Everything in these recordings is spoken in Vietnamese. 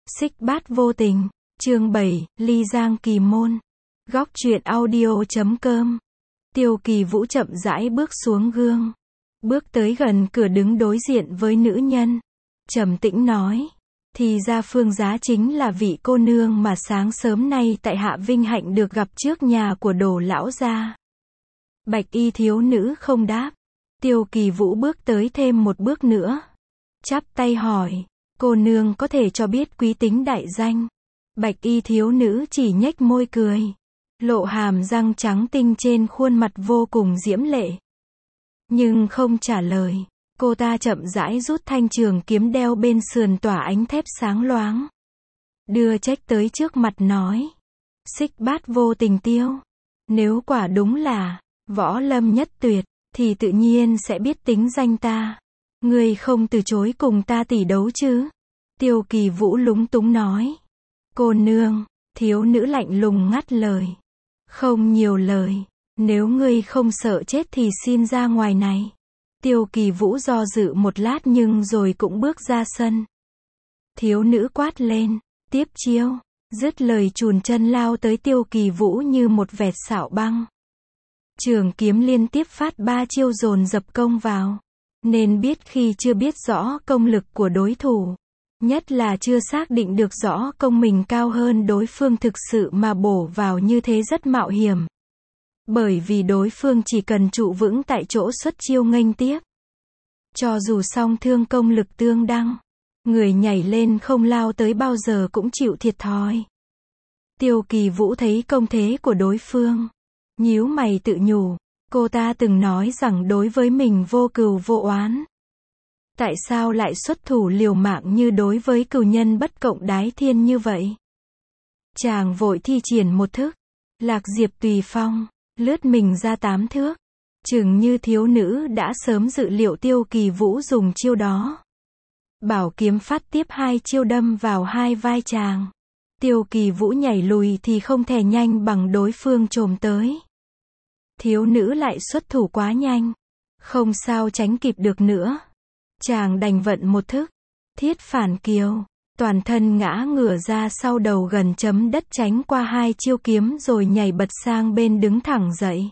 Xích Bát Vô Tình, chương 7, Ly Giang Kỳ Môn. Góc truyện audio.com. Tiêu Kỳ Vũ chậm rãi bước xuống gương. Bước tới gần cửa đứng đối diện với nữ nhân. Trầm tĩnh nói. Thì ra Phương Giá chính là vị cô nương mà sáng sớm nay tại hạ vinh hạnh được gặp trước nhà của Đồ lão gia. Bạch y thiếu nữ không đáp. Tiêu Kỳ Vũ bước tới thêm một bước nữa. Chắp tay hỏi. Cô nương có thể cho biết quý tính đại danh. Bạch y thiếu nữ chỉ nhếch môi cười. Lộ hàm răng trắng tinh trên khuôn mặt vô cùng diễm lệ. Nhưng không trả lời. Cô ta chậm rãi rút thanh trường kiếm đeo bên sườn tỏa ánh thép sáng loáng. Đưa trách tới trước mặt nói. Xích Bát Vô Tình Tiêu. Nếu quả đúng là võ lâm nhất tuyệt, thì tự nhiên sẽ biết tính danh ta. Ngươi không từ chối cùng ta tỷ đấu chứ? Tiêu Kỳ Vũ lúng túng nói. Cô nương, thiếu nữ lạnh lùng ngắt lời. Không nhiều lời, nếu ngươi không sợ chết thì xin ra ngoài này. Tiêu Kỳ Vũ do dự một lát nhưng rồi cũng bước ra sân. Thiếu nữ quát lên, tiếp chiêu, dứt lời chùn chân lao tới Tiêu Kỳ Vũ như một vẹt xảo băng. Trường kiếm liên tiếp phát 3 chiêu dồn dập công vào. Nên biết khi chưa biết rõ công lực của đối thủ, nhất là chưa xác định được rõ công mình cao hơn đối phương thực sự mà bổ vào như thế rất mạo hiểm. Bởi vì đối phương chỉ cần trụ vững tại chỗ xuất chiêu nghênh tiếp. Cho dù song thương công lực tương đăng, người nhảy lên không lao tới bao giờ cũng chịu thiệt thòi. Tiêu Kỳ Vũ thấy công thế của đối phương, nhíu mày tự nhủ. Cô ta từng nói rằng đối với mình vô cừu vô oán. Tại sao lại xuất thủ liều mạng như đối với cừu nhân bất cộng đái thiên như vậy? Chàng vội thi triển một thức. Lạc diệp tùy phong, lướt mình ra 8 thước. Chừng như thiếu nữ đã sớm dự liệu Tiêu Kỳ Vũ dùng chiêu đó. Bảo kiếm phát tiếp 2 chiêu đâm vào hai vai chàng. Tiêu Kỳ Vũ nhảy lùi thì không thể nhanh bằng đối phương chồm tới. Thiếu nữ lại xuất thủ quá nhanh. Không sao tránh kịp được nữa. Chàng đành vận một thức. Thiết phản kiều. Toàn thân ngã ngửa ra sau đầu gần chấm đất tránh qua 2 chiêu kiếm rồi nhảy bật sang bên đứng thẳng dậy.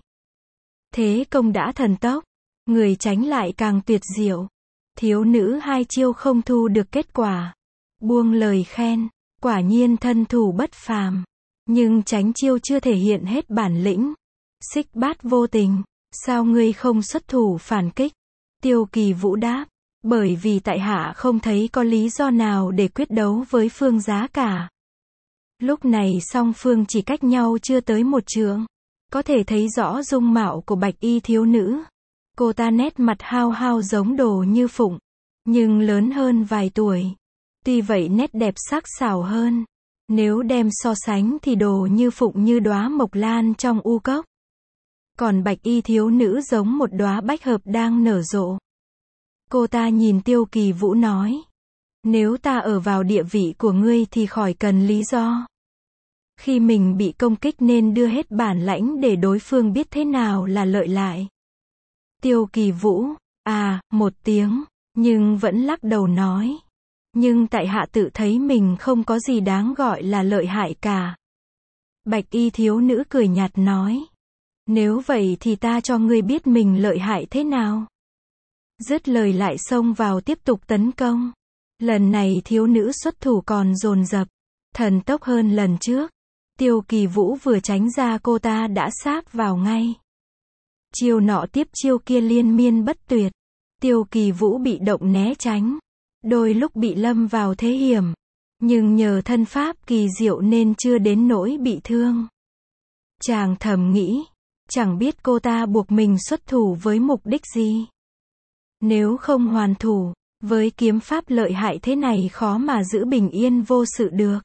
Thế công đã thần tốc. Người tránh lại càng tuyệt diệu. Thiếu nữ 2 chiêu không thu được kết quả. Buông lời khen. Quả nhiên thân thủ bất phàm. Nhưng tránh chiêu chưa thể hiện hết bản lĩnh. Xích Bát Vô Tình, sao ngươi không xuất thủ phản kích? Tiêu Kỳ Vũ đáp, bởi vì tại hạ không thấy có lý do nào để quyết đấu với Phương Giá cả. Lúc này song phương chỉ cách nhau chưa tới 1 trượng, có thể thấy rõ dung mạo của bạch y thiếu nữ. Cô ta nét mặt hao hao giống Đồ Như Phụng, nhưng lớn hơn vài tuổi. Tuy vậy nét đẹp sắc sảo hơn. Nếu đem so sánh thì Đồ Như Phụng như đóa mộc lan trong u cốc. Còn bạch y thiếu nữ giống một đóa bách hợp đang nở rộ. Cô ta nhìn Tiêu Kỳ Vũ nói. Nếu ta ở vào địa vị của ngươi thì khỏi cần lý do. Khi mình bị công kích nên đưa hết bản lãnh để đối phương biết thế nào là lợi lại. Tiêu Kỳ Vũ, một tiếng, nhưng vẫn lắc đầu nói. Nhưng tại hạ tự thấy mình không có gì đáng gọi là lợi hại cả. Bạch y thiếu nữ cười nhạt nói. Nếu vậy thì ta cho ngươi biết mình lợi hại thế nào. Dứt lời lại xông vào tiếp tục tấn công. Lần này thiếu nữ xuất thủ còn dồn dập, thần tốc hơn lần trước. Tiêu Kỳ Vũ vừa tránh ra cô ta đã sáp vào ngay. Chiêu nọ tiếp chiêu kia liên miên bất tuyệt. Tiêu Kỳ Vũ bị động né tránh. Đôi lúc bị lâm vào thế hiểm. Nhưng nhờ thân pháp kỳ diệu nên chưa đến nỗi bị thương. Chàng thầm nghĩ. Chẳng biết cô ta buộc mình xuất thủ với mục đích gì. Nếu không hoàn thủ, với kiếm pháp lợi hại thế này khó mà giữ bình yên vô sự được.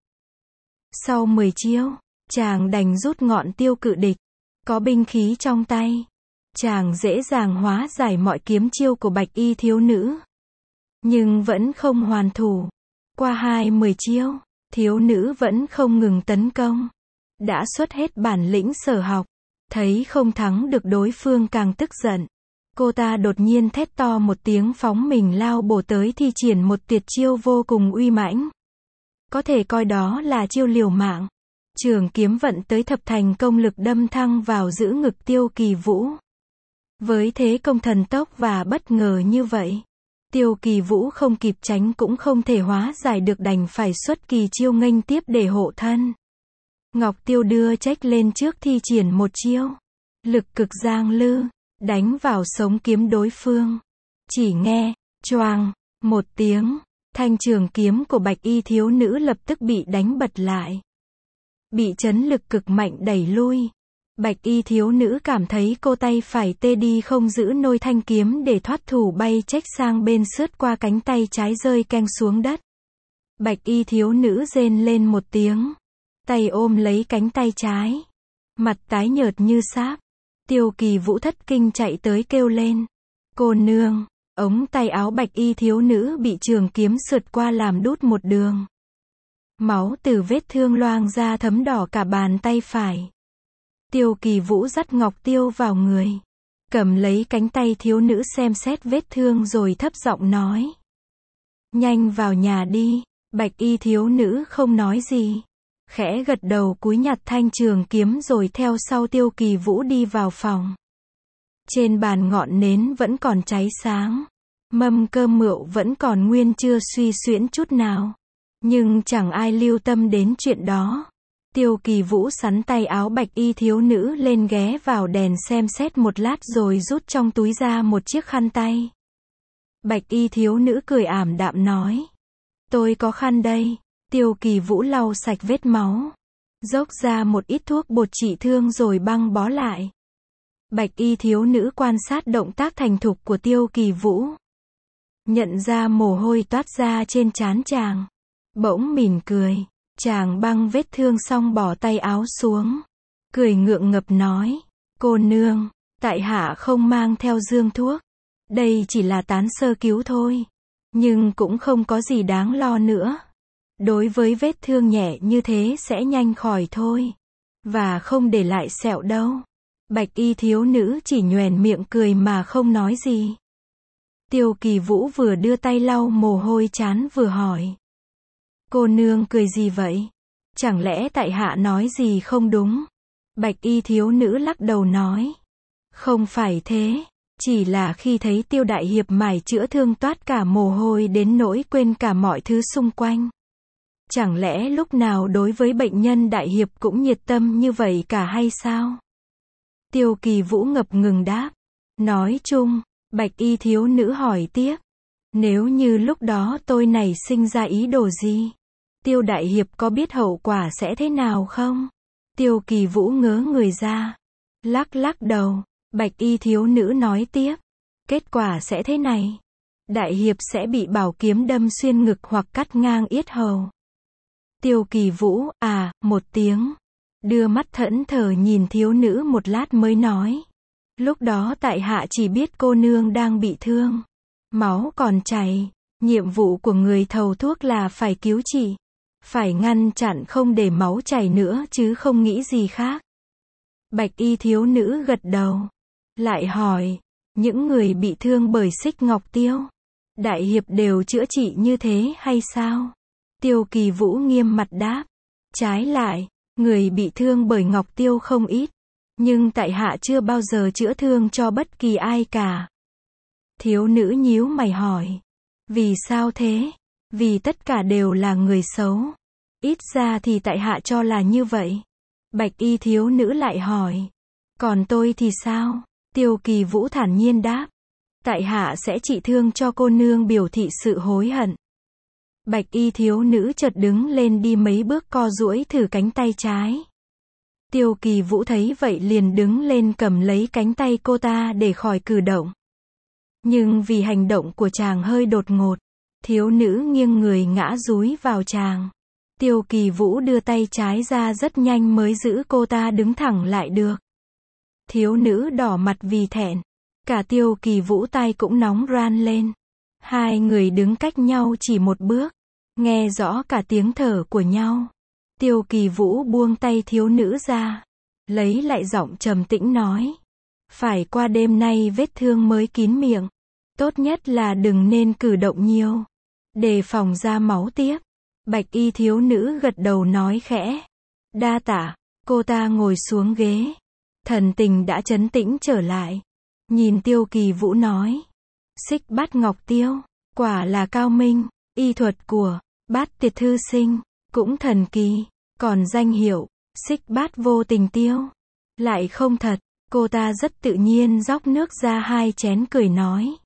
Sau 10 chiêu, chàng đành rút ngọn tiêu cự địch. Có binh khí trong tay. Chàng dễ dàng hóa giải mọi kiếm chiêu của bạch y thiếu nữ. Nhưng vẫn không hoàn thủ. Qua 20 chiêu, thiếu nữ vẫn không ngừng tấn công. Đã xuất hết bản lĩnh sở học. Thấy không thắng được đối phương càng tức giận. Cô ta đột nhiên thét to một tiếng phóng mình lao bổ tới thi triển một tuyệt chiêu vô cùng uy mãnh. Có thể coi đó là chiêu liều mạng. Trường kiếm vận tới thập thành công lực đâm thẳng vào giữ ngực Tiêu Kỳ Vũ. Với thế công thần tốc và bất ngờ như vậy, Tiêu Kỳ Vũ không kịp tránh cũng không thể hóa giải được, đành phải xuất kỳ chiêu nghênh tiếp để hộ thân. Ngọc Tiêu đưa trách lên trước thi triển một chiêu lực cực giang lư, đánh vào sống kiếm đối phương. Chỉ nghe choàng một tiếng, thanh trường kiếm của Bạch Y thiếu nữ lập tức bị đánh bật lại, bị chấn lực cực mạnh đẩy lui. Bạch Y thiếu nữ cảm thấy cô tay phải tê đi, không giữ nôi thanh kiếm để thoát thủ, bay chếch sang bên, sướt qua cánh tay trái rơi keng xuống đất. Bạch Y thiếu nữ rên lên một tiếng, tay ôm lấy cánh tay trái, mặt tái nhợt như sáp. Tiêu Kỳ Vũ thất kinh chạy tới kêu lên, cô nương. Ống tay áo Bạch Y thiếu nữ bị trường kiếm sượt qua làm đút một đường. Máu từ vết thương loang ra thấm đỏ cả bàn tay phải. Tiêu Kỳ Vũ dắt Ngọc Tiêu vào người, cầm lấy cánh tay thiếu nữ xem xét vết thương rồi thấp giọng nói, nhanh vào nhà đi. Bạch Y thiếu nữ không nói gì, khẽ gật đầu cúi nhặt thanh trường kiếm rồi theo sau Tiêu Kỳ Vũ đi vào phòng. Trên bàn ngọn nến vẫn còn cháy sáng, mâm cơm rượu vẫn còn nguyên, chưa suy xuyễn chút nào. Nhưng chẳng ai lưu tâm đến chuyện đó. Tiêu Kỳ Vũ sắn tay áo Bạch Y thiếu nữ lên, ghé vào đèn xem xét một lát rồi rút trong túi ra một chiếc khăn tay. Bạch Y thiếu nữ cười ảm đạm nói, tôi có khăn đây. Tiêu Kỳ Vũ lau sạch vết máu, dốc ra một ít thuốc bột trị thương rồi băng bó lại. Bạch Y thiếu nữ quan sát động tác thành thục của Tiêu Kỳ Vũ, nhận ra mồ hôi toát ra trên trán chàng, bỗng mỉm cười. Chàng băng vết thương xong bỏ tay áo xuống, cười ngượng ngập nói, cô nương, tại hạ không mang theo dương thuốc, đây chỉ là tán sơ cứu thôi, nhưng cũng không có gì đáng lo nữa. Đối với vết thương nhẹ như thế sẽ nhanh khỏi thôi, và không để lại sẹo đâu. Bạch Y thiếu nữ chỉ nhoẻn miệng cười mà không nói gì. Tiêu Kỳ Vũ vừa đưa tay lau mồ hôi trán vừa hỏi, cô nương cười gì vậy? Chẳng lẽ tại hạ nói gì không đúng? Bạch Y thiếu nữ lắc đầu nói, không phải thế, chỉ là khi thấy Tiêu đại hiệp mải chữa thương toát cả mồ hôi đến nỗi quên cả mọi thứ xung quanh. Chẳng lẽ lúc nào đối với bệnh nhân đại hiệp cũng nhiệt tâm như vậy cả hay sao? Tiêu Kỳ Vũ ngập ngừng đáp, nói chung. Bạch Y thiếu nữ hỏi tiếp, nếu như lúc đó tôi nảy sinh ra ý đồ gì, Tiêu đại hiệp có biết hậu quả sẽ thế nào không? Tiêu Kỳ Vũ ngớ người ra, lắc lắc đầu. Bạch Y thiếu nữ nói tiếp, kết quả sẽ thế này, đại hiệp sẽ bị bảo kiếm đâm xuyên ngực hoặc cắt ngang yết hầu. Tiêu Kỳ Vũ một tiếng, đưa mắt thẫn thờ nhìn thiếu nữ một lát mới nói, lúc đó tại hạ chỉ biết cô nương đang bị thương, máu còn chảy, nhiệm vụ của người thầu thuốc là phải cứu trị, phải ngăn chặn không để máu chảy nữa chứ không nghĩ gì khác. Bạch Y thiếu nữ gật đầu, lại hỏi, những người bị thương bởi xích Ngọc Tiêu, đại hiệp đều chữa trị như thế hay sao? Tiêu Kỳ Vũ nghiêm mặt đáp, trái lại, người bị thương bởi Ngọc Tiêu không ít, nhưng tại hạ chưa bao giờ chữa thương cho bất kỳ ai cả. Thiếu nữ nhíu mày hỏi, vì sao thế? Vì tất cả đều là người xấu. Ít ra thì tại hạ cho là như vậy. Bạch Y thiếu nữ lại hỏi, còn tôi thì sao? Tiêu Kỳ Vũ thản nhiên đáp, tại hạ sẽ trị thương cho cô nương, biểu thị sự hối hận. Bạch Y thiếu nữ chợt đứng lên đi mấy bước, co duỗi thử cánh tay trái. Tiêu Kỳ Vũ thấy vậy liền đứng lên cầm lấy cánh tay cô ta để khỏi cử động. Nhưng vì hành động của chàng hơi đột ngột, thiếu nữ nghiêng người ngã dúi vào chàng. Tiêu Kỳ Vũ đưa tay trái ra rất nhanh mới giữ cô ta đứng thẳng lại được. Thiếu nữ đỏ mặt vì thẹn, cả Tiêu Kỳ Vũ tay cũng nóng ran lên. Hai người đứng cách nhau chỉ một bước, nghe rõ cả tiếng thở của nhau. Tiêu Kỳ Vũ buông tay thiếu nữ ra, lấy lại giọng trầm tĩnh nói, phải qua đêm nay vết thương mới kín miệng, tốt nhất là đừng nên cử động nhiều, đề phòng ra máu tiếp. Bạch y thiếu nữ gật đầu nói khẽ. Đa tạ. Cô ta ngồi xuống ghế. Thần tình đã trấn tĩnh trở lại. Nhìn Tiêu Kỳ Vũ nói. Xích Bát Ngọc Tiêu, quả là cao minh. Y thuật của Bát Tiệt thư sinh cũng thần kỳ. Còn danh hiệu Xích Bát Vô Tình Tiêu lại không thật. Cô ta rất tự nhiên rót nước ra 2 chén cười nói.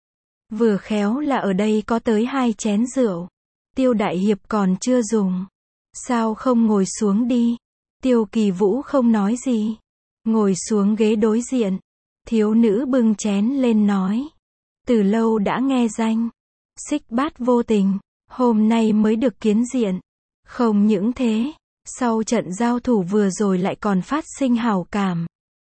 Vừa khéo là ở đây có tới 2 chén rượu. Tiêu đại hiệp còn chưa dùng. Sao không ngồi xuống đi? Tiêu Kỳ Vũ không nói gì. Ngồi xuống ghế đối diện. Thiếu nữ bưng chén lên nói. Từ lâu đã nghe danh. Xích Bát Vô Tình. Hôm nay mới được kiến diện. Không những thế. Sau trận giao thủ vừa rồi lại còn phát sinh hảo cảm.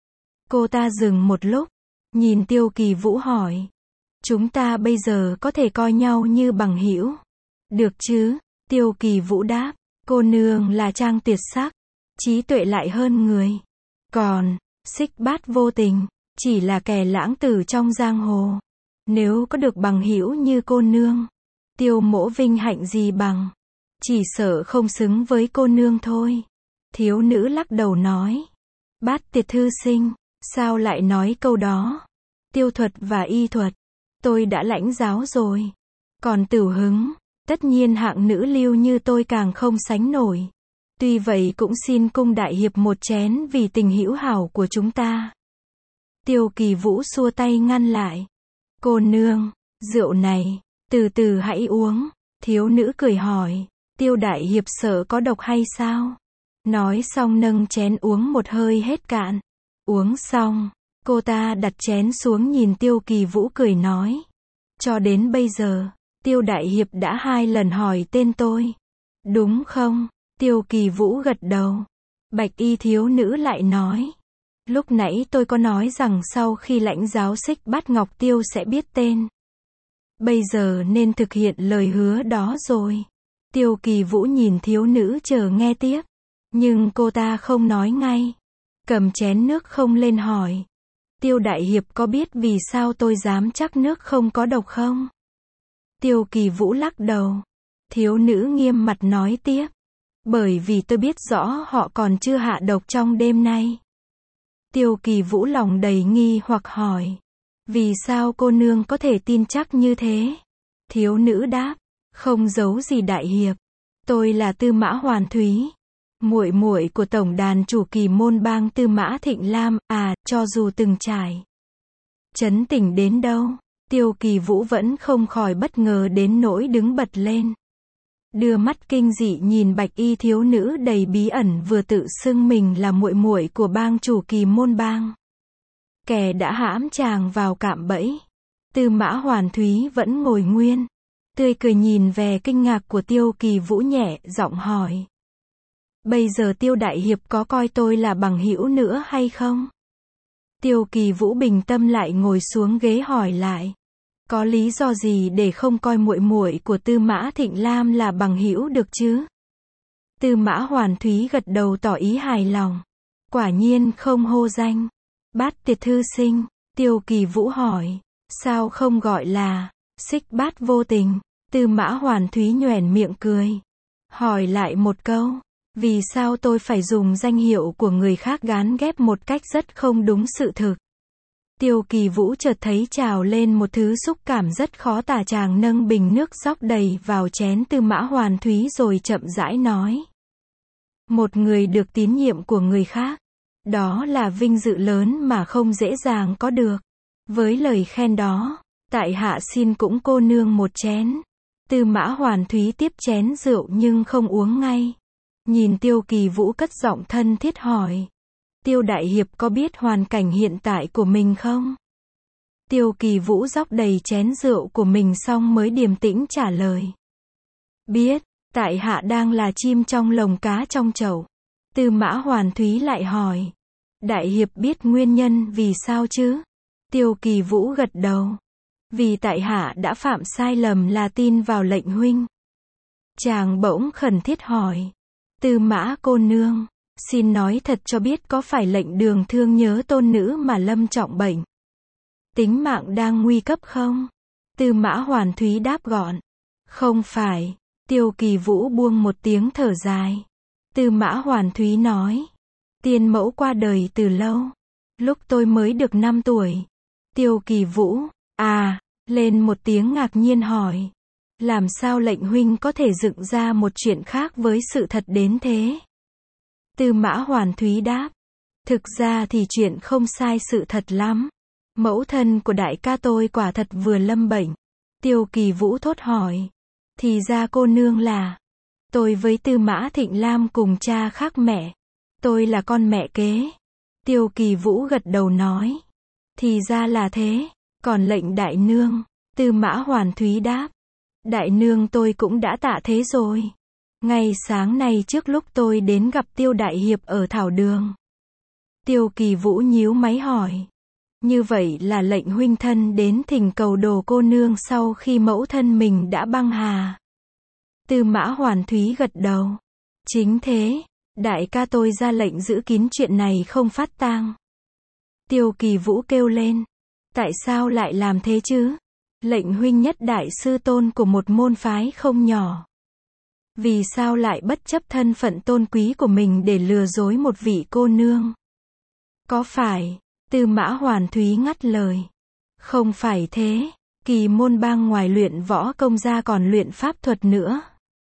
Cô ta dừng một lúc. Nhìn Tiêu Kỳ Vũ hỏi. Chúng ta bây giờ có thể coi nhau như bằng hữu. Được chứ? Tiêu Kỳ Vũ đáp. Cô nương là trang tuyệt sắc. Trí tuệ lại hơn người. Còn, Xích Bát Vô Tình, chỉ là kẻ lãng tử trong giang hồ. Nếu có được bằng hữu như cô nương, Tiêu mỗ vinh hạnh gì bằng. Chỉ sợ không xứng với cô nương thôi. Thiếu nữ lắc đầu nói. Bát Tiệt thư sinh, sao lại nói câu đó? Tiêu thuật và y thuật, tôi đã lãnh giáo rồi. Còn Tửu hứng, tất nhiên hạng nữ lưu như tôi càng không sánh nổi. Tuy vậy cũng xin cung đại hiệp một chén vì tình hữu hảo của chúng ta. Tiêu Kỳ Vũ xua tay ngăn lại. Cô nương, rượu này, từ từ hãy uống. Thiếu nữ cười hỏi. Tiêu đại hiệp sợ có độc hay sao? Nói xong nâng chén uống một hơi hết cạn. Uống xong, cô ta đặt chén xuống nhìn Tiêu Kỳ Vũ cười nói. Cho đến bây giờ, Tiêu đại hiệp đã 2 lần hỏi tên tôi. Đúng không? Tiêu Kỳ Vũ gật đầu. Bạch y thiếu nữ lại nói. Lúc nãy tôi có nói rằng sau khi lãnh giáo Xích Bát Ngọc Tiêu sẽ biết tên. Bây giờ nên thực hiện lời hứa đó rồi. Tiêu Kỳ Vũ nhìn thiếu nữ chờ nghe tiếp. Nhưng cô ta không nói ngay. Cầm chén nước không lên hỏi. Tiêu đại hiệp có biết vì sao tôi dám chắc nước không có độc không? Tiêu Kỳ Vũ lắc đầu. Thiếu nữ nghiêm mặt nói tiếp. Bởi vì tôi biết rõ họ còn chưa hạ độc trong đêm nay. Tiêu Kỳ Vũ lòng đầy nghi hoặc hỏi. Vì sao cô nương có thể tin chắc như thế? Thiếu nữ đáp. Không giấu gì đại hiệp. Tôi là Tư Mã Hoàn Thúy. Muội muội của tổng đàn chủ Kỳ Môn bang Tư Mã Thịnh Lam. Cho dù từng trải trấn tỉnh đến đâu, Tiêu Kỳ Vũ vẫn không khỏi bất ngờ đến nỗi đứng bật lên. Đưa mắt kinh dị nhìn bạch y thiếu nữ đầy bí ẩn vừa tự xưng mình là muội muội của bang chủ Kỳ Môn bang. Kẻ đã hãm chàng vào cạm bẫy. Tư Mã Hoàn Thúy vẫn ngồi nguyên, tươi cười nhìn về kinh ngạc của Tiêu Kỳ Vũ nhẹ giọng hỏi. Bây giờ Tiêu đại hiệp có coi tôi là bằng hữu nữa hay không? Tiêu Kỳ Vũ bình tâm lại ngồi xuống ghế hỏi lại. Có lý do gì để không coi muội muội của Tư Mã Thịnh Lam là bằng hữu được chứ? Tư Mã Hoàn Thúy gật đầu tỏ ý hài lòng. Quả nhiên không hô danh. Bát Tiệt thư sinh. Tiêu Kỳ Vũ hỏi. Sao không gọi là Xích Bát Vô Tình? Tư Mã Hoàn Thúy nhoẻn miệng cười. Hỏi lại một câu. Vì sao tôi phải dùng danh hiệu của người khác gán ghép một cách rất không đúng sự thực? Tiêu Kỳ Vũ chợt thấy trào lên một thứ xúc cảm rất khó tả, chàng nâng bình nước rót đầy vào chén Tư Mã Hoàn Thúy rồi chậm rãi nói. Một người được tín nhiệm của người khác, đó là vinh dự lớn mà không dễ dàng có được. Với lời khen đó, tại hạ xin cũng cô nương một chén. Tư Mã Hoàn Thúy tiếp chén rượu nhưng không uống ngay. Nhìn Tiêu Kỳ Vũ cất giọng thân thiết hỏi. Tiêu đại hiệp có biết hoàn cảnh hiện tại của mình không? Tiêu Kỳ Vũ rót đầy chén rượu của mình xong mới điềm tĩnh trả lời. Biết, tại hạ đang là chim trong lồng cá trong chậu. Tư Mã Hoàn Thúy lại hỏi. Đại hiệp biết nguyên nhân vì sao chứ? Tiêu Kỳ Vũ gật đầu. Vì tại hạ đã phạm sai lầm là tin vào lệnh huynh. Chàng bỗng khẩn thiết hỏi. Tư Mã cô nương, xin nói thật cho biết có phải lệnh đường thương nhớ tôn nữ mà lâm trọng bệnh? Tính mạng đang nguy cấp không? Tư Mã Hoàn Thúy đáp gọn. Không phải. Tiêu Kỳ Vũ buông một tiếng thở dài. Tư Mã Hoàn Thúy nói. Tiên mẫu qua đời từ lâu. Lúc tôi mới được 5 tuổi. Tiêu Kỳ Vũ, lên một tiếng ngạc nhiên hỏi. Làm sao lệnh huynh có thể dựng ra một chuyện khác với sự thật đến thế? Tư Mã Hoàn Thúy đáp. Thực ra thì chuyện không sai sự thật lắm. Mẫu thân của đại ca tôi quả thật vừa lâm bệnh. Tiêu Kỳ Vũ thốt hỏi. Thì ra cô nương là. Tôi với Tư Mã Thịnh Lam cùng cha khác mẹ. Tôi là con mẹ kế. Tiêu Kỳ Vũ gật đầu nói. Thì ra là thế. Còn lệnh đại nương. Tư Mã Hoàn Thúy đáp. Đại nương tôi cũng đã tạ thế rồi. Ngay sáng nay trước lúc tôi đến gặp Tiêu đại hiệp ở thảo đường. Tiêu Kỳ Vũ nhíu máy hỏi. Như vậy là lệnh huynh thân đến thỉnh cầu đồ cô nương sau khi mẫu thân mình đã băng hà. Tư Mã Hoàn Thúy gật đầu. Chính thế, đại ca tôi ra lệnh giữ kín chuyện này không phát tang. Tiêu Kỳ Vũ kêu lên. Tại sao lại làm thế chứ? Lệnh huynh nhất đại sư tôn của một môn phái không nhỏ. Vì sao lại bất chấp thân phận tôn quý của mình để lừa dối một vị cô nương? Có phải? Tư Mã Hoàn Thúy ngắt lời. Không phải thế, Kỳ môn bang ngoài luyện võ công ra còn luyện pháp thuật nữa.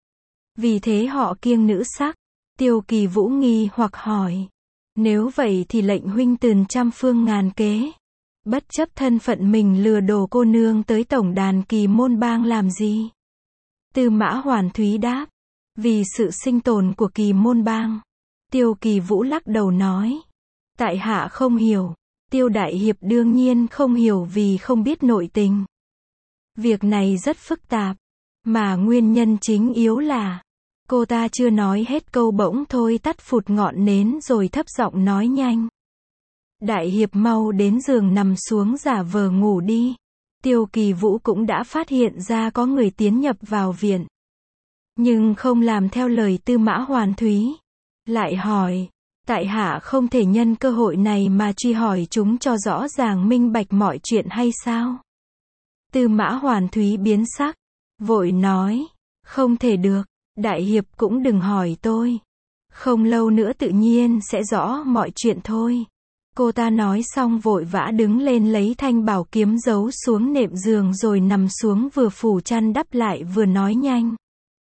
Vì thế họ kiêng nữ sắc. Tiêu Kỳ Vũ nghi hoặc hỏi. Nếu vậy thì lệnh huynh tườn trăm phương ngàn kế. Bất chấp thân phận mình lừa đồ cô nương tới tổng đàn Kỳ môn bang làm gì? Tư Mã Hoàn Thúy đáp. Vì sự sinh tồn của Kỳ môn bang. Tiêu Kỳ Vũ lắc đầu nói. Tại hạ không hiểu. Tiêu đại hiệp đương nhiên không hiểu vì không biết nội tình. Việc này rất phức tạp. Mà nguyên nhân chính yếu là. Cô ta chưa nói hết câu bỗng thôi tắt phụt ngọn nến rồi thấp giọng nói nhanh. Đại hiệp mau đến giường nằm xuống giả vờ ngủ đi. Tiêu Kỳ Vũ cũng đã phát hiện ra có người tiến nhập vào viện. Nhưng không làm theo lời Tư Mã Hoàn Thúy. Lại hỏi. Tại hạ không thể nhân cơ hội này mà truy hỏi chúng cho rõ ràng minh bạch mọi chuyện hay sao? Tư Mã Hoàn Thúy biến sắc. Vội nói. Không thể được. Đại hiệp cũng đừng hỏi tôi. Không lâu nữa tự nhiên sẽ rõ mọi chuyện thôi. Cô ta nói xong vội vã đứng lên lấy thanh bảo kiếm giấu xuống nệm giường rồi nằm xuống vừa phủ chăn đắp lại vừa nói nhanh.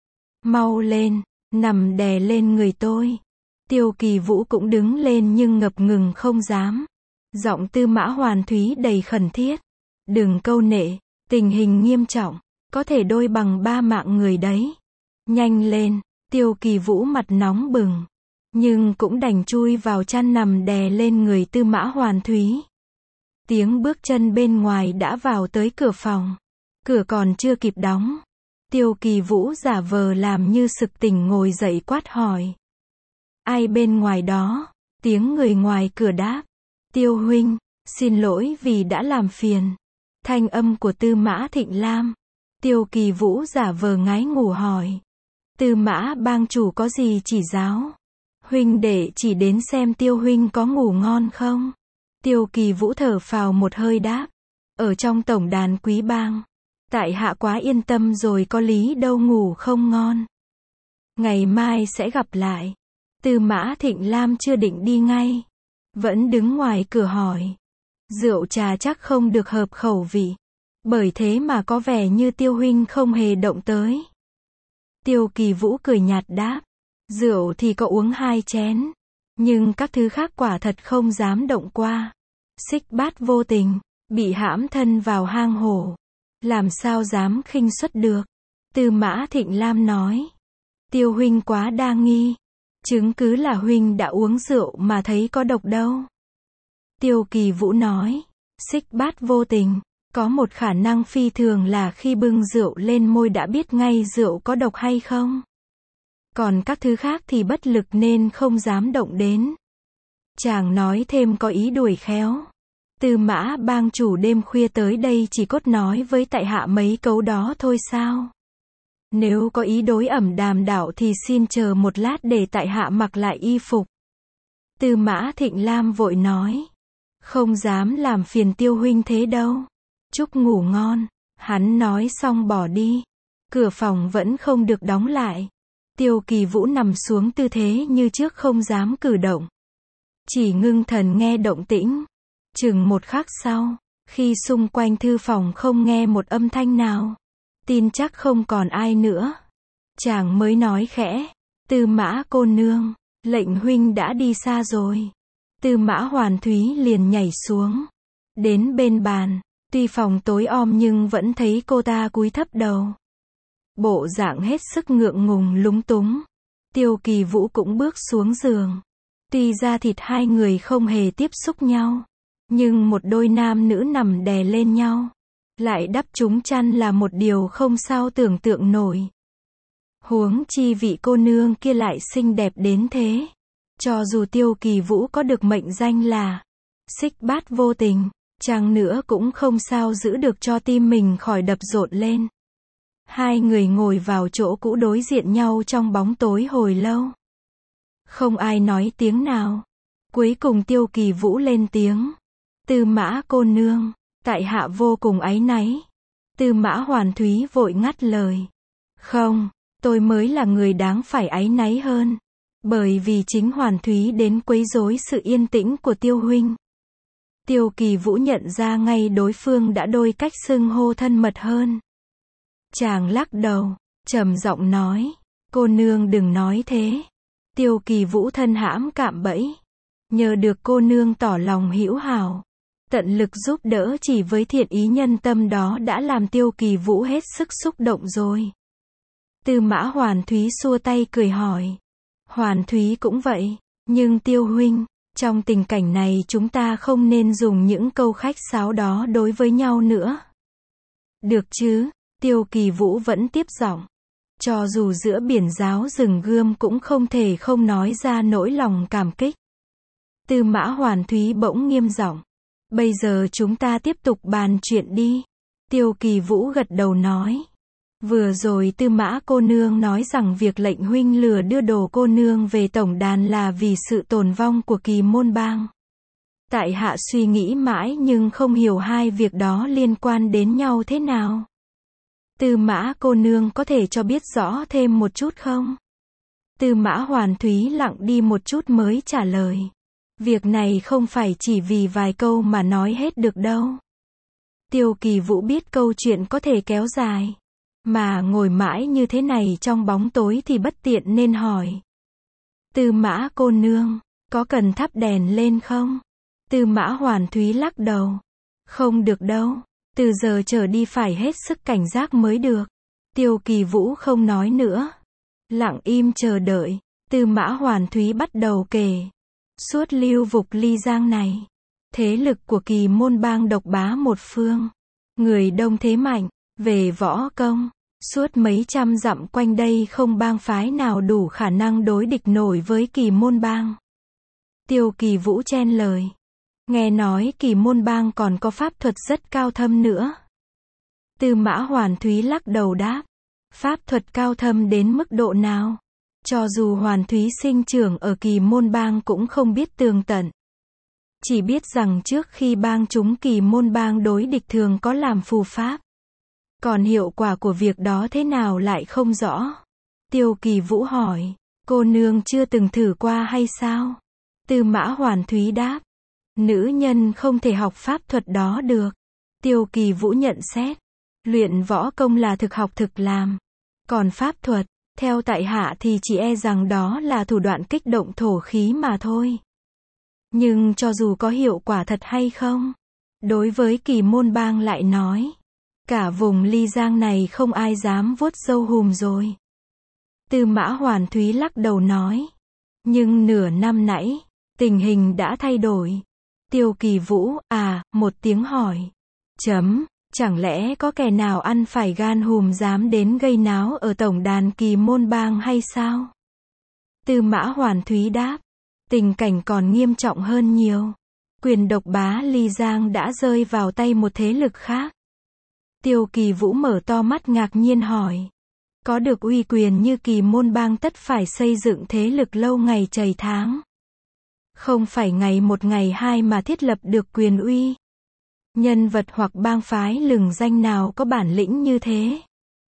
Mau lên, nằm đè lên người tôi. Tiêu Kỳ Vũ cũng đứng lên nhưng ngập ngừng không dám. Giọng Tư Mã Hoàn Thúy đầy khẩn thiết. Đừng câu nệ, tình hình nghiêm trọng, có thể đôi bằng 3 mạng người đấy. Nhanh lên, Tiêu Kỳ Vũ mặt nóng bừng. Nhưng cũng đành chui vào chăn nằm đè lên người Tư Mã Hoàn Thúy. Tiếng bước chân bên ngoài đã vào tới cửa phòng. Cửa còn chưa kịp đóng. Tiêu Kỳ Vũ giả vờ làm như sực tỉnh ngồi dậy quát hỏi. Ai bên ngoài đó? Tiếng người ngoài cửa đáp. Tiêu huynh, xin lỗi vì đã làm phiền. Thanh âm của Tư Mã Thịnh Lam. Tiêu Kỳ Vũ giả vờ ngái ngủ hỏi. Tư Mã bang chủ có gì chỉ giáo? Huynh đệ chỉ đến xem Tiêu huynh có ngủ ngon không? Tiêu Kỳ Vũ thở phào một hơi đáp. Ở trong tổng đàn quý bang. Tại hạ quá yên tâm rồi có lý đâu ngủ không ngon. Ngày mai sẽ gặp lại. Tư Mã Thịnh Lam chưa định đi ngay. Vẫn đứng ngoài cửa hỏi. Rượu trà chắc không được hợp khẩu vị. Bởi thế mà có vẻ như Tiêu huynh không hề động tới. Tiêu Kỳ Vũ cười nhạt đáp. Rượu thì có uống 2 chén. Nhưng các thứ khác quả thật không dám động qua. Xích Bát vô tình, bị hãm thân vào hang hổ. Làm sao dám khinh suất được. Tư Mã Thịnh Lam nói. Tiêu huynh quá đa nghi. Chứng cứ là huynh đã uống rượu mà thấy có độc đâu. Tiêu Kỳ Vũ nói. Xích Bát vô tình. Có một khả năng phi thường là khi bưng rượu lên môi đã biết ngay rượu có độc hay không. Còn các thứ khác thì bất lực nên không dám động đến. Chàng nói thêm có ý đuổi khéo. Tư Mã bang chủ đêm khuya tới đây chỉ cốt nói với tại hạ mấy câu đó thôi sao? Nếu có ý đối ẩm đàm đạo thì xin chờ một lát để tại hạ mặc lại y phục. Tư Mã Thịnh Lam vội nói. Không dám làm phiền Tiêu huynh thế đâu. Chúc ngủ ngon. Hắn nói xong bỏ đi. Cửa phòng vẫn không được đóng lại. Tiêu Kỳ Vũ nằm xuống tư thế như trước không dám cử động. Chỉ ngưng thần nghe động tĩnh. Chừng một khắc sau, khi xung quanh thư phòng không nghe một âm thanh nào, tin chắc không còn ai nữa. Chàng mới nói khẽ, Tư Mã cô nương, lệnh huynh đã đi xa rồi. Tư Mã Hoàn Thúy liền nhảy xuống, đến bên bàn, tuy phòng tối om nhưng vẫn thấy cô ta cúi thấp đầu. Bộ dạng hết sức ngượng ngùng lúng túng. Tiêu Kỳ Vũ cũng bước xuống giường. Tuy da thịt hai người không hề tiếp xúc nhau, nhưng một đôi nam nữ nằm đè lên nhau, lại đắp trúng chăn là một điều không sao tưởng tượng nổi. Huống chi vị cô nương kia lại xinh đẹp đến thế. Cho dù Tiêu Kỳ Vũ có được mệnh danh là Xích Bát Vô Tình, chăng nữa cũng không sao giữ được cho tim mình khỏi đập rộn lên. Hai người ngồi vào chỗ cũ đối diện nhau trong bóng tối hồi lâu. Không ai nói tiếng nào. Cuối cùng Tiêu Kỳ Vũ lên tiếng. Tư Mã cô nương, tại hạ vô cùng áy náy. Tư Mã Hoàn Thúy vội ngắt lời. Không, tôi mới là người đáng phải áy náy hơn. Bởi vì chính Hoàn Thúy đến quấy rối sự yên tĩnh của Tiêu huynh. Tiêu Kỳ Vũ nhận ra ngay đối phương đã đổi cách xưng hô thân mật hơn. Chàng lắc đầu, trầm giọng nói, cô nương đừng nói thế. Tiêu Kỳ Vũ thân hãm cạm bẫy, nhờ được cô nương tỏ lòng hữu hảo, tận lực giúp đỡ chỉ với thiện ý nhân tâm đó đã làm Tiêu Kỳ Vũ hết sức xúc động rồi. Tư Mã Hoàn Thúy xua tay cười hỏi, Hoàn Thúy cũng vậy, nhưng Tiêu huynh, trong tình cảnh này chúng ta không nên dùng những câu khách sáo đó đối với nhau nữa. Được chứ? Tiêu Kỳ Vũ vẫn tiếp giọng. Cho dù giữa biển giáo rừng gươm cũng không thể không nói ra nỗi lòng cảm kích. Tư Mã Hoàn Thúy bỗng nghiêm giọng. Bây giờ chúng ta tiếp tục bàn chuyện đi. Tiêu Kỳ Vũ gật đầu nói. Vừa rồi Tư Mã cô nương nói rằng việc lệnh huynh lừa đưa đồ cô nương về tổng đàn là vì sự tồn vong của Kỳ Môn Bang. Tại hạ suy nghĩ mãi nhưng không hiểu hai việc đó liên quan đến nhau thế nào. Tư Mã cô nương có thể cho biết rõ thêm một chút không? Tư Mã Hoàn Thúy lặng đi một chút mới trả lời. Việc này không phải chỉ vì vài câu mà nói hết được đâu. Tiêu Kỳ Vũ biết câu chuyện có thể kéo dài. Mà ngồi mãi như thế này trong bóng tối thì bất tiện nên hỏi. Tư Mã cô nương, có cần thắp đèn lên không? Tư Mã Hoàn Thúy lắc đầu. Không được đâu. Từ giờ trở đi phải hết sức cảnh giác mới được. Tiêu Kỳ Vũ không nói nữa. Lặng im chờ đợi. Tư Mã Hoàn Thúy bắt đầu kể. Suốt lưu vực Ly Giang này, thế lực của Kỳ Môn Bang độc bá một phương. Người đông thế mạnh, về võ công. Suốt mấy trăm dặm quanh đây không bang phái nào đủ khả năng đối địch nổi với Kỳ Môn Bang. Tiêu Kỳ Vũ chen lời. Nghe nói Kỳ Môn Bang còn có pháp thuật rất cao thâm nữa. Tư Mã Hoàn Thúy lắc đầu đáp. Pháp thuật cao thâm đến mức độ nào? Cho dù Hoàn Thúy sinh trưởng ở Kỳ Môn Bang cũng không biết tường tận. Chỉ biết rằng trước khi bang chúng Kỳ Môn Bang đối địch thường có làm phù pháp. Còn hiệu quả của việc đó thế nào lại không rõ. Tiêu Kỳ Vũ hỏi. Cô nương chưa từng thử qua hay sao? Tư Mã Hoàn Thúy đáp. Nữ nhân không thể học pháp thuật đó được. Tiêu Kỳ Vũ nhận xét. Luyện võ công là thực học thực làm. Còn pháp thuật, theo tại hạ thì chỉ e rằng đó là thủ đoạn kích động thổ khí mà thôi. Nhưng cho dù có hiệu quả thật hay không, đối với Kỳ Môn Bang lại nói, cả vùng Ly Giang này không ai dám vuốt râu hùm rồi. Tư Mã Hoàn Thúy lắc đầu nói. Nhưng nửa năm nãy, tình hình đã thay đổi. Tiêu Kỳ Vũ, một tiếng hỏi. Chẳng lẽ có kẻ nào ăn phải gan hùm dám đến gây náo ở tổng đàn Kỳ Môn Bang hay sao? Tư Mã Hoàn Thúy đáp. Tình cảnh còn nghiêm trọng hơn nhiều. Quyền độc bá Ly Giang đã rơi vào tay một thế lực khác. Tiêu Kỳ Vũ mở to mắt ngạc nhiên hỏi. Có được uy quyền như Kỳ Môn Bang tất phải xây dựng thế lực lâu ngày chày tháng. Không phải ngày một ngày hai mà thiết lập được quyền uy. Nhân vật hoặc bang phái lừng danh nào có bản lĩnh như thế?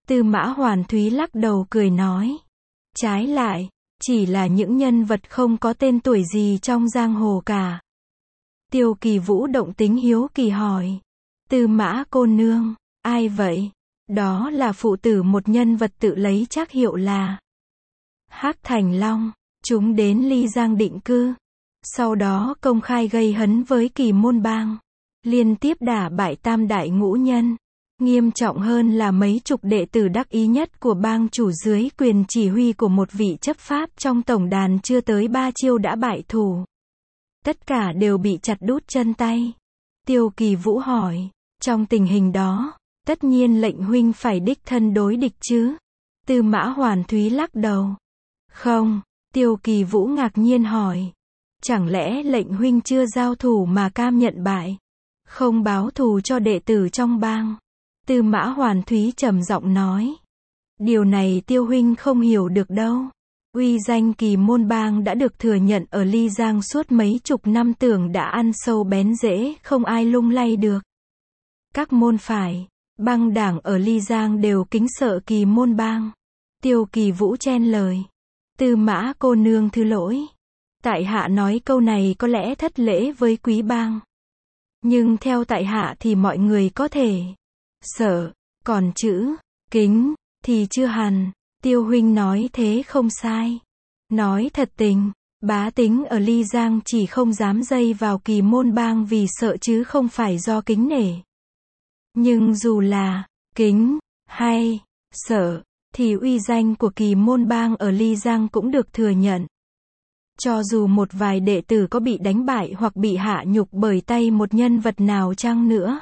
Tư Mã Hoàn Thúy lắc đầu cười nói. Trái lại, chỉ là những nhân vật không có tên tuổi gì trong giang hồ cả. Tiêu Kỳ Vũ động tính hiếu kỳ hỏi. Tư Mã cô nương, ai vậy? Đó là phụ tử một nhân vật tự lấy trác hiệu là Hắc Thành Long. Chúng đến Ly Giang định cư. Sau đó công khai gây hấn với Kỳ Môn Bang. Liên tiếp đả bại tam đại ngũ nhân. Nghiêm trọng hơn là mấy chục đệ tử đắc ý nhất của bang chủ dưới quyền chỉ huy của một vị chấp pháp trong tổng đàn chưa tới 3 chiêu đã bại thủ. Tất cả đều bị chặt đút chân tay. Tiêu Kỳ Vũ hỏi, trong tình hình đó, tất nhiên lệnh huynh phải đích thân đối địch chứ? Tư Mã Hoàn Thúy lắc đầu. Không. Tiêu Kỳ Vũ ngạc nhiên hỏi. Chẳng lẽ lệnh huynh chưa giao thủ mà cam nhận bại? Không báo thù cho đệ tử trong bang? Tư Mã Hoàn Thúy trầm giọng nói. Điều này Tiêu huynh không hiểu được đâu. Uy danh Kỳ Môn Bang đã được thừa nhận ở Ly Giang suốt mấy chục năm, tưởng đã ăn sâu bén rễ, không ai lung lay được. Các môn phái, bang đảng ở Ly Giang đều kính sợ Kỳ Môn Bang. Tiêu Kỳ Vũ chen lời. Tư Mã cô nương thứ lỗi. Tại hạ nói câu này có lẽ thất lễ với quý bang. Nhưng theo tại hạ thì mọi người có thể sợ, còn chữ kính thì chưa hẳn. Tiêu huynh nói thế không sai. Nói thật tình, bá tính ở Ly Giang chỉ không dám dây vào Kỳ Môn Bang vì sợ chứ không phải do kính nể. Nhưng dù là kính hay sợ thì uy danh của Kỳ Môn Bang ở Ly Giang cũng được thừa nhận. Cho dù một vài đệ tử có bị đánh bại hoặc bị hạ nhục bởi tay một nhân vật nào chăng nữa.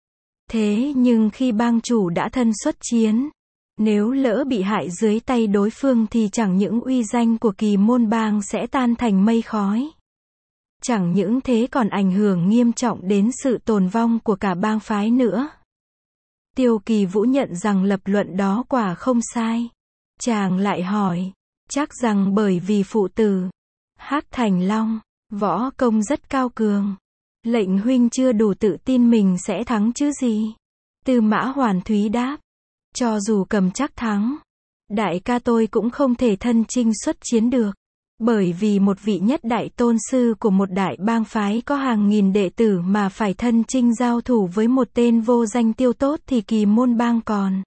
Thế nhưng khi bang chủ đã thân xuất chiến, nếu lỡ bị hại dưới tay đối phương thì chẳng những uy danh của Kỳ Môn Bang sẽ tan thành mây khói. Chẳng những thế còn ảnh hưởng nghiêm trọng đến sự tồn vong của cả bang phái nữa. Tiêu Kỳ Vũ nhận rằng lập luận đó quả không sai. Chàng lại hỏi, chắc rằng bởi vì phụ tử Hắc Thành Long, võ công rất cao cường. Lệnh huynh chưa đủ tự tin mình sẽ thắng chứ gì? Tư Mã Hoàn Thúy đáp, cho dù cầm chắc thắng, đại ca tôi cũng không thể thân chinh xuất chiến được. Bởi vì một vị nhất đại tôn sư của một đại bang phái có hàng nghìn đệ tử mà phải thân chinh giao thủ với một tên vô danh tiêu tốt thì Kỳ Môn Bang còn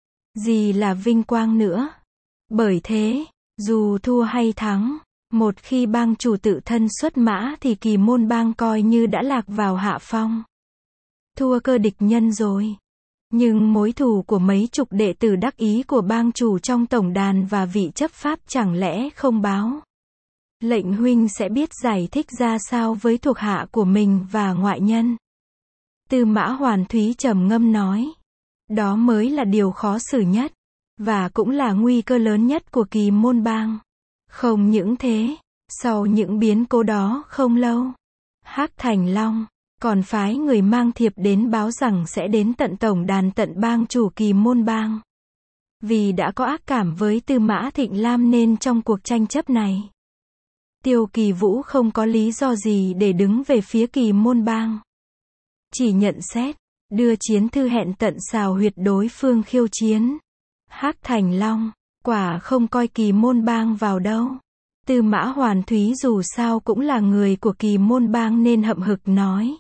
gì là vinh quang nữa. Bởi thế, dù thua hay thắng, một khi bang chủ tự thân xuất mã thì Kỳ Môn Bang coi như đã lạc vào hạ phong. Thua cơ địch nhân rồi. Nhưng mối thù của mấy chục đệ tử đắc ý của bang chủ trong tổng đàn và vị chấp pháp chẳng lẽ không báo? Lệnh huynh sẽ biết giải thích ra sao với thuộc hạ của mình và ngoại nhân. Tư Mã Hoàn Thúy trầm ngâm nói. Đó mới là điều khó xử nhất, và cũng là nguy cơ lớn nhất của Kỳ Môn Bang. Không những thế, sau những biến cố đó không lâu, Hắc Thành Long còn phái người mang thiệp đến báo rằng sẽ đến tận tổng đàn tận bang chủ Kỳ Môn Bang. Vì đã có ác cảm với Tư Mã Thịnh Lam nên trong cuộc tranh chấp này, Tiêu Kỳ Vũ không có lý do gì để đứng về phía Kỳ Môn Bang. Chỉ nhận xét, đưa chiến thư hẹn tận xào huyệt đối phương khiêu chiến. Hắc Thành Long quả không coi Kỳ Môn Bang vào đâu. Tư Mã Hoàn Thúy dù sao cũng là người của Kỳ Môn Bang nên hậm hực nói.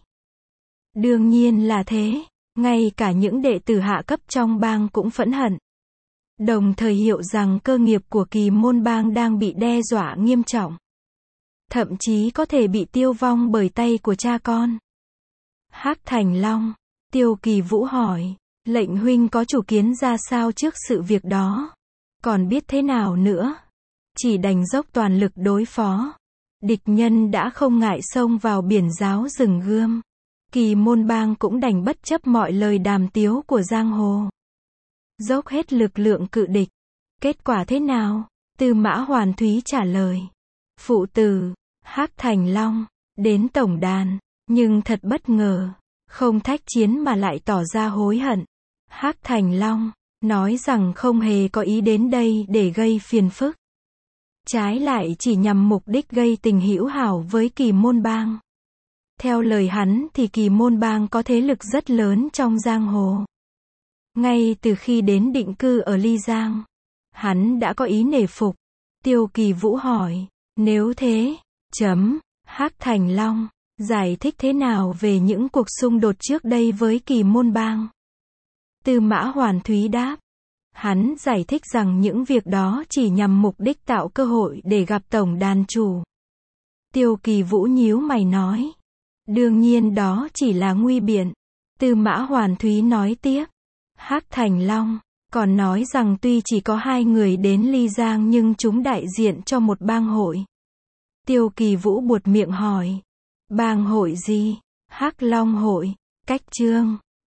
Đương nhiên là thế, ngay cả những đệ tử hạ cấp trong bang cũng phẫn hận. Đồng thời hiểu rằng cơ nghiệp của Kỳ Môn Bang đang bị đe dọa nghiêm trọng. Thậm chí có thể bị tiêu vong bởi tay của cha con. Hắc Thành Long, Tiêu Kỳ Vũ hỏi, lệnh huynh có chủ kiến ra sao trước sự việc đó? Còn biết thế nào nữa? Chỉ đành dốc toàn lực đối phó. Địch nhân đã không ngại xông vào biển giáo rừng gươm. Kỳ Môn Bang cũng đành bất chấp mọi lời đàm tiếu của giang hồ. Dốc hết lực lượng cự địch. Kết quả thế nào? Tư Mã Hoàn Thúy trả lời. Phụ tử Hắc Thành Long đến tổng đàn, nhưng thật bất ngờ, không thách chiến mà lại tỏ ra hối hận. Hắc Thành Long nói rằng không hề có ý đến đây để gây phiền phức. Trái lại chỉ nhằm mục đích gây tình hữu hảo với Kỳ Môn Bang. Theo lời hắn thì Kỳ Môn Bang có thế lực rất lớn trong giang hồ. Ngay từ khi đến định cư ở Ly Giang, hắn đã có ý nể phục. Tiêu Kỳ Vũ hỏi, nếu thế, Hắc Thành Long, giải thích thế nào về những cuộc xung đột trước đây với Kỳ Môn Bang? Tư Mã Hoàn Thúy đáp, hắn giải thích rằng những việc đó chỉ nhằm mục đích tạo cơ hội để gặp tổng đàn chủ. Tiêu Kỳ Vũ nhíu mày nói, đương nhiên đó chỉ là nguy biện. Tư Mã Hoàn Thúy nói tiếp, Hắc Thành Long còn nói rằng tuy chỉ có 2 người đến Ly Giang nhưng chúng đại diện cho một bang hội. Tiêu Kỳ Vũ buột miệng hỏi, bang hội gì? Hắc Long hội, cách chương.